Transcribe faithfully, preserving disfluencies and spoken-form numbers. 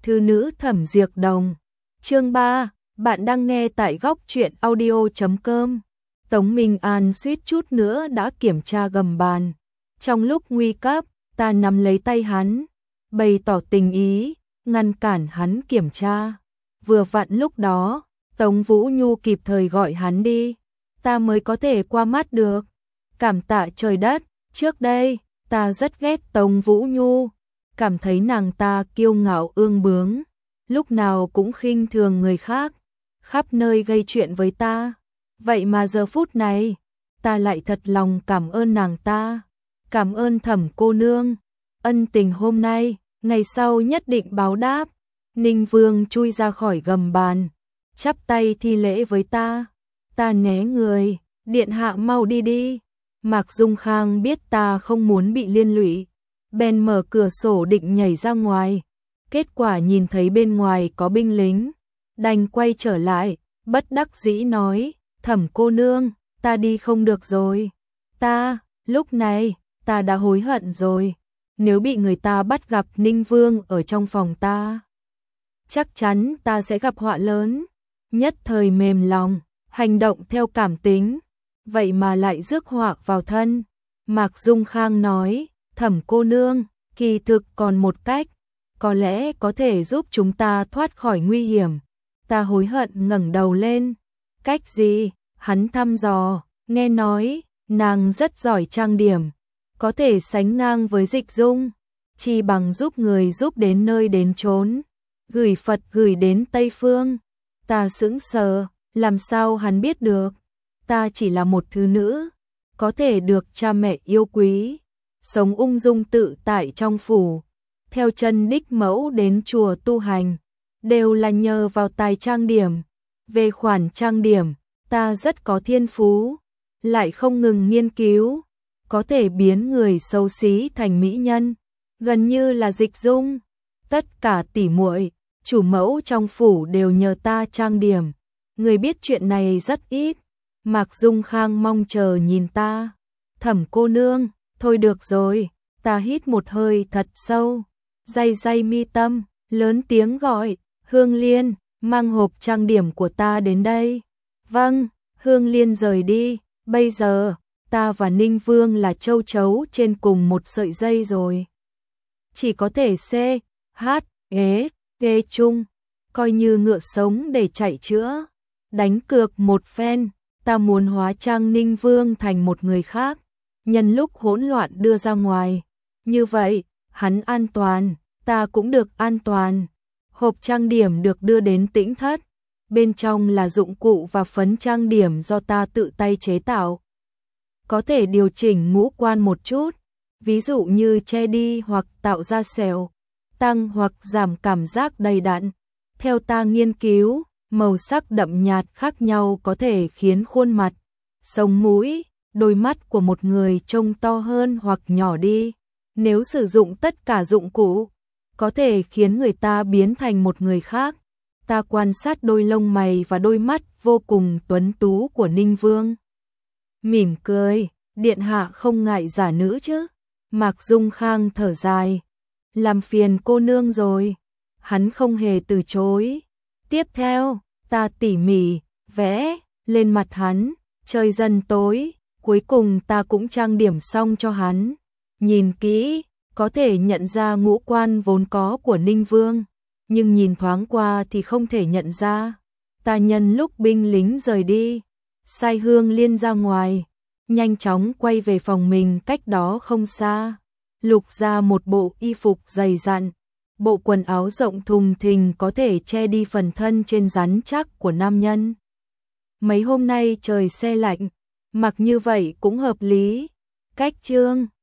Thư nữ Thẩm Diệc Đồng. Chương ba, bạn đang nghe tại góc truyện audio chấm com. Tống Minh An suýt chút nữa đã kiểm tra gầm bàn. Trong lúc nguy cấp, ta nắm lấy tay hắn, bày tỏ tình ý, ngăn cản hắn kiểm tra. Vừa vặn lúc đó, Tống Vũ Nhu kịp thời gọi hắn đi, ta mới có thể qua mắt được. Cảm tạ trời đất, trước đây, ta rất ghét Tống Vũ Nhu, cảm thấy nàng ta kiêu ngạo ương bướng, lúc nào cũng khinh thường người khác, khắp nơi gây chuyện với ta. Vậy mà giờ phút này, ta lại thật lòng cảm ơn nàng ta, cảm ơn Thẩm cô nương, ân tình hôm nay, ngày sau nhất định báo đáp. Ninh Vương chui ra khỏi gầm bàn, chắp tay thi lễ với ta. Ta né người, điện hạ mau đi đi. Mạc Dung Khang biết ta không muốn bị liên lụy, bèn mở cửa sổ định nhảy ra ngoài. Kết quả nhìn thấy bên ngoài có binh lính, đành quay trở lại, bất đắc dĩ nói, Thẩm cô nương, ta đi không được rồi. Ta, lúc này, ta đã hối hận rồi, nếu bị người ta bắt gặp Ninh Vương ở trong phòng ta, chắc chắn ta sẽ gặp họa lớn. Nhất thời mềm lòng, hành động theo cảm tính, vậy mà lại rước họa vào thân. Mạc Dung Khang nói, Thẩm cô nương, kỳ thực còn một cách, có lẽ có thể giúp chúng ta thoát khỏi nguy hiểm. Ta hối hận ngẩng đầu lên. Cách gì? Hắn thăm dò, nghe nói, nàng rất giỏi trang điểm, có thể sánh ngang với Dịch Dung, chỉ bằng giúp người giúp đến nơi đến chốn, gửi Phật gửi đến Tây Phương. Ta sững sờ, làm sao hắn biết được? Ta chỉ là một thứ nữ, có thể được cha mẹ yêu quý, sống ung dung tự tại trong phủ, theo chân đích mẫu đến chùa tu hành, đều là nhờ vào tài trang điểm. Về khoản trang điểm, ta rất có thiên phú, lại không ngừng nghiên cứu, có thể biến người xấu xí thành mỹ nhân, gần như là Dịch Dung. Tất cả tỉ muội, chủ mẫu trong phủ đều nhờ ta trang điểm, người biết chuyện này rất ít. Mạc Dung Khang mong chờ nhìn ta. Thẩm cô nương, thôi được rồi. Ta hít một hơi thật sâu, day day mi tâm, lớn tiếng gọi, Hương Liên, mang hộp trang điểm của ta đến đây. Vâng. Hương Liên rời đi. Bây giờ, ta và Ninh Vương là châu chấu trên cùng một sợi dây rồi, chỉ có thể C, H, ghế, ghê chung, coi như ngựa sống để chạy chữa. Đánh cược một phen, ta muốn hóa trang Ninh Vương thành một người khác, nhân lúc hỗn loạn đưa ra ngoài. Như vậy, hắn an toàn, ta cũng được an toàn. Hộp trang điểm được đưa đến Tĩnh Thất, bên trong là dụng cụ và phấn trang điểm do ta tự tay chế tạo. Có thể điều chỉnh ngũ quan một chút, ví dụ như che đi hoặc tạo ra sẹo, tăng hoặc giảm cảm giác đầy đặn. Theo ta nghiên cứu, màu sắc đậm nhạt khác nhau có thể khiến khuôn mặt, sống mũi, đôi mắt của một người trông to hơn hoặc nhỏ đi. Nếu sử dụng tất cả dụng cụ, có thể khiến người ta biến thành một người khác. Ta quan sát đôi lông mày và đôi mắt vô cùng tuấn tú của Ninh Vương, mỉm cười, điện hạ không ngại giả nữ chứ? Mạc Dung Khang thở dài, làm phiền cô nương rồi. Hắn không hề từ chối. Tiếp theo, ta tỉ mỉ vẽ lên mặt hắn, trời dần tối, cuối cùng ta cũng trang điểm xong cho hắn. Nhìn kỹ, có thể nhận ra ngũ quan vốn có của Ninh Vương, nhưng nhìn thoáng qua thì không thể nhận ra. Ta nhân lúc binh lính rời đi, sai Hương Liên ra ngoài, nhanh chóng quay về phòng mình cách đó không xa, lục ra một bộ y phục dày dặn, bộ quần áo rộng thùng thình có thể che đi phần thân trên rắn chắc của nam nhân. Mấy hôm nay trời se lạnh, mặc như vậy cũng hợp lý. Cách chương